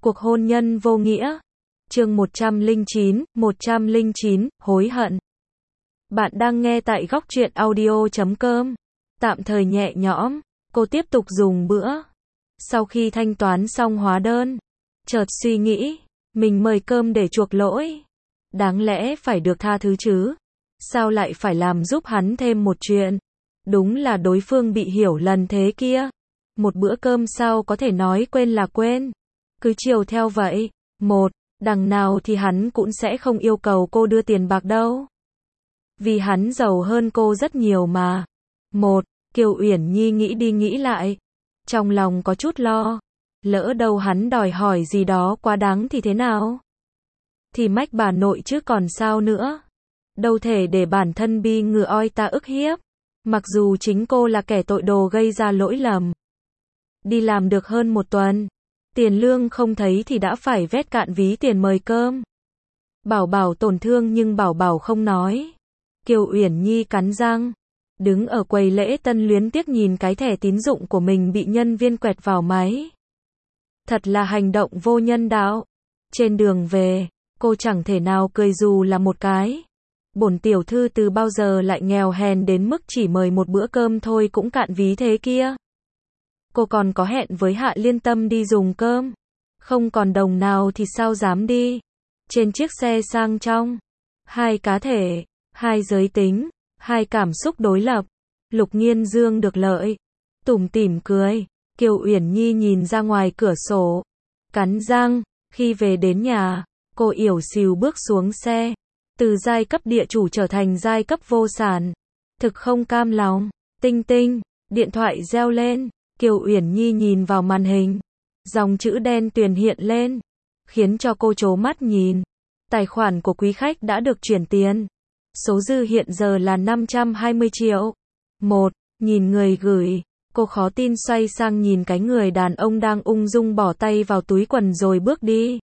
Cuộc hôn nhân vô nghĩa. Chương 109, hối hận. Bạn đang nghe tại Góc Truyện Audio.com. Tạm thời nhẹ nhõm, cô tiếp tục dùng bữa. Sau khi thanh toán xong hóa đơn, chợt suy nghĩ, mình mời cơm để chuộc lỗi. Đáng lẽ phải được tha thứ chứ. Sao lại phải làm giúp hắn thêm một chuyện? Đúng là đối phương bị hiểu lầm thế kia. Một bữa cơm sao có thể nói quên là quên. Cứ chiều theo vậy. Đằng nào thì hắn cũng sẽ không yêu cầu cô đưa tiền bạc đâu. Vì hắn giàu hơn cô rất nhiều mà. Kiều Uyển Nhi nghĩ đi nghĩ lại. Trong lòng có chút lo. Lỡ đâu hắn đòi hỏi gì đó quá đáng thì thế nào? Thì mách bà nội chứ còn sao nữa. Đâu thể để bản thân bi ngựa oi ta ức hiếp. Mặc dù chính cô là kẻ tội đồ gây ra lỗi lầm. Đi làm được hơn một tuần. Tiền lương không thấy thì đã phải vét cạn ví tiền mời cơm. Bảo tổn thương nhưng Bảo không nói. Kiều Uyển Nhi cắn răng. Đứng ở quầy lễ tân luyến tiếc nhìn cái thẻ tín dụng của mình bị nhân viên quẹt vào máy. Thật là hành động vô nhân đạo. Trên đường về, cô chẳng thể nào cười dù là một cái. Bổn tiểu thư từ bao giờ lại nghèo hèn đến mức chỉ mời một bữa cơm thôi cũng cạn ví thế kia. Cô còn có hẹn với Hạ Liên Tâm đi dùng cơm. Không còn đồng nào thì sao dám đi. Trên chiếc xe sang trọng. Hai cá thể, hai giới tính, hai cảm xúc đối lập. Lục Nghiên Dương được lợi. Tủm tỉm cười. Kiều Uyển Nhi nhìn ra ngoài cửa sổ. Cắn răng. Khi về đến nhà, cô ỉu xìu bước xuống xe. Từ giai cấp địa chủ trở thành giai cấp vô sản. Thực không cam lòng. Tinh tinh. Điện thoại reo lên. Kiều Uyển Nhi nhìn vào màn hình. Dòng chữ đen tuyền hiện lên. Khiến cho cô trố mắt nhìn. Tài khoản của quý khách đã được chuyển tiền. Số dư hiện giờ là 520 triệu. Nhìn người gửi. Cô khó tin xoay sang nhìn cái người đàn ông đang ung dung bỏ tay vào túi quần rồi bước đi.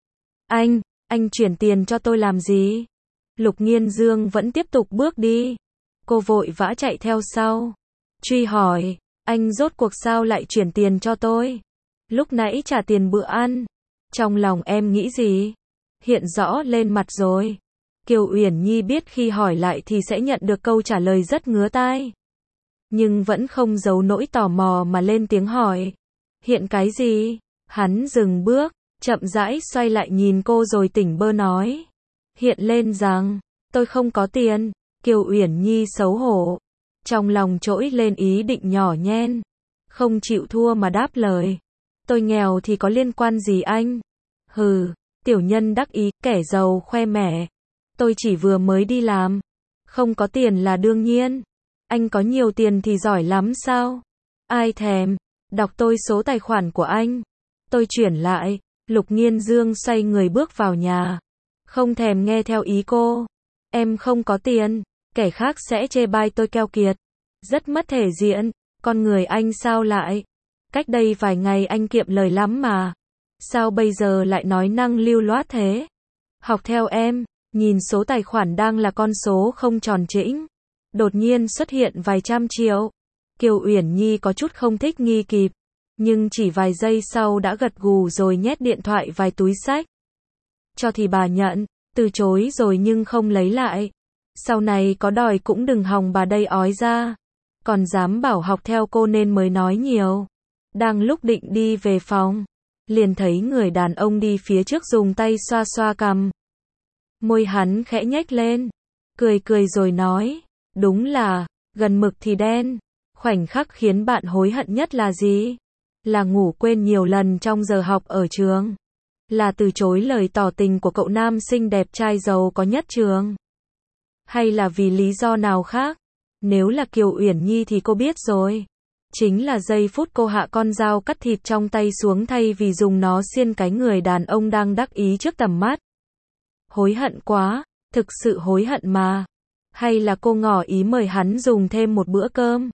Anh chuyển tiền cho tôi làm gì? Lục Nghiên Dương vẫn tiếp tục bước đi. Cô vội vã chạy theo sau. Truy hỏi. Anh rốt cuộc sao lại chuyển tiền cho tôi? Lúc nãy trả tiền bữa ăn. Trong lòng em nghĩ gì? Hiện rõ lên mặt rồi. Kiều Uyển Nhi biết khi hỏi lại thì sẽ nhận được câu trả lời rất ngứa tai. Nhưng vẫn không giấu nỗi tò mò mà lên tiếng hỏi. Hiện cái gì? Hắn dừng bước, chậm rãi xoay lại nhìn cô rồi tỉnh bơ nói. Hiện lên rằng, tôi không có tiền. Kiều Uyển Nhi xấu hổ. Trong lòng trỗi lên ý định nhỏ nhen. Không chịu thua mà đáp lời. Tôi nghèo thì có liên quan gì anh? Hừ, tiểu nhân đắc ý, kẻ giàu khoe mẽ. Tôi chỉ vừa mới đi làm. Không có tiền là đương nhiên. Anh có nhiều tiền thì giỏi lắm sao? Ai thèm. Đọc tôi số tài khoản của anh. Tôi chuyển lại. Lục Nghiên Dương xoay người bước vào nhà. Không thèm nghe theo ý cô. Em không có tiền. Kẻ khác sẽ chê bai tôi keo kiệt. Rất mất thể diện. Con người anh sao lại? Cách đây vài ngày anh kiệm lời lắm mà. Sao bây giờ lại nói năng lưu loát thế? Học theo em. Nhìn số tài khoản đang là con số không tròn chỉnh. Đột nhiên xuất hiện vài trăm triệu. Kiều Uyển Nhi có chút không thích nghi kịp. Nhưng chỉ vài giây sau đã gật gù rồi nhét điện thoại vào túi xách. Cho thì bà nhận. Từ chối rồi nhưng không lấy lại. Sau này có đòi cũng đừng hòng bà đây ói ra. Còn dám bảo học theo cô nên mới nói nhiều. Đang lúc định đi về phòng. Liền thấy người đàn ông đi phía trước dùng tay xoa xoa cằm. Môi hắn khẽ nhếch lên. Cười rồi nói. Đúng là, gần mực thì đen. Khoảnh khắc khiến bạn hối hận nhất là gì? Là ngủ quên nhiều lần trong giờ học ở trường. Là từ chối lời tỏ tình của cậu nam xinh đẹp trai giàu có nhất trường. Hay là vì lý do nào khác? Nếu là Kiều Uyển Nhi thì cô biết rồi. Chính là giây phút cô hạ con dao cắt thịt trong tay xuống thay vì dùng nó xiên cái người đàn ông đang đắc ý trước tầm mắt. Hối hận quá, thực sự hối hận mà. Hay là cô ngỏ ý mời hắn dùng thêm một bữa cơm.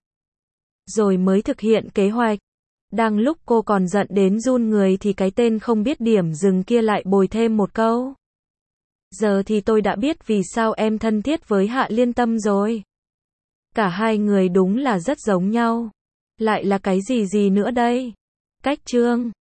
Rồi mới thực hiện kế hoạch. Đang lúc cô còn giận đến run người thì cái tên không biết điểm dừng kia lại bồi thêm một câu. Giờ thì tôi đã biết vì sao em thân thiết với Hạ Liên Tâm rồi. Cả hai người đúng là rất giống nhau. Lại là cái gì nữa đây? Cách chương